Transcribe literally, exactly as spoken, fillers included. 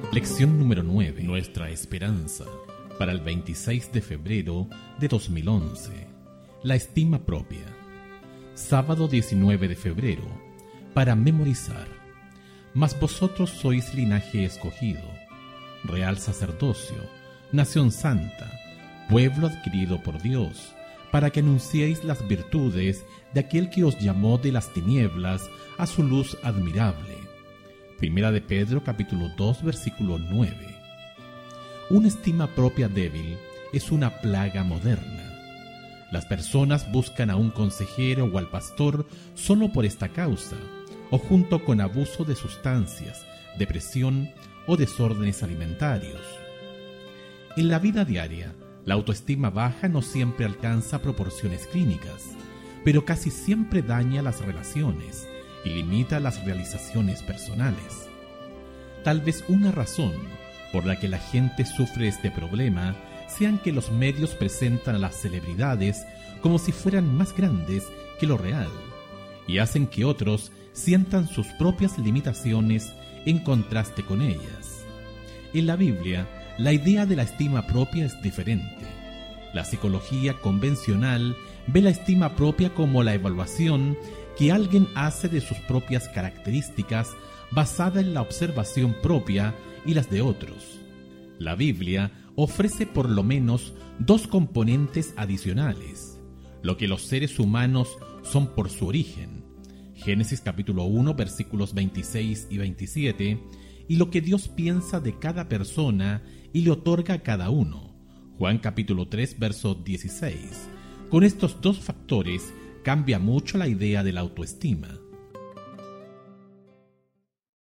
Lección número nueve. Nuestra esperanza. Para el veintiséis de febrero de dos mil once. La estima propia. Sábado diecinueve de febrero. Para memorizar. Mas vosotros sois linaje escogido, real sacerdocio, nación santa, pueblo adquirido por Dios, para que anunciéis las virtudes de aquel que os llamó de las tinieblas a su luz admirable. Primera de Pedro, capítulo dos, versículo nueve. Una estima propia débil es una plaga moderna. Las personas buscan a un consejero o al pastor solo por esta causa, o junto con abuso de sustancias, depresión o desórdenes alimentarios. En la vida diaria, la autoestima baja no siempre alcanza proporciones clínicas, pero casi siempre daña las relaciones y limita las realizaciones personales. Tal vez una razón por la que la gente sufre este problema sean que los medios presentan a las celebridades como si fueran más grandes que lo real y hacen que otros sientan sus propias limitaciones en contraste con ellas. En la Biblia, la idea de la estima propia es diferente. La psicología convencional ve la estima propia como la evaluación que alguien hace de sus propias características basada en la observación propia y las de otros. La Biblia ofrece por lo menos dos componentes adicionales, lo que los seres humanos son por su origen, Génesis capítulo uno, versículos veintiséis y veintisiete, y lo que Dios piensa de cada persona y le otorga a cada uno, Juan capítulo tres, verso dieciséis. Con estos dos factores cambia mucho la idea de la autoestima.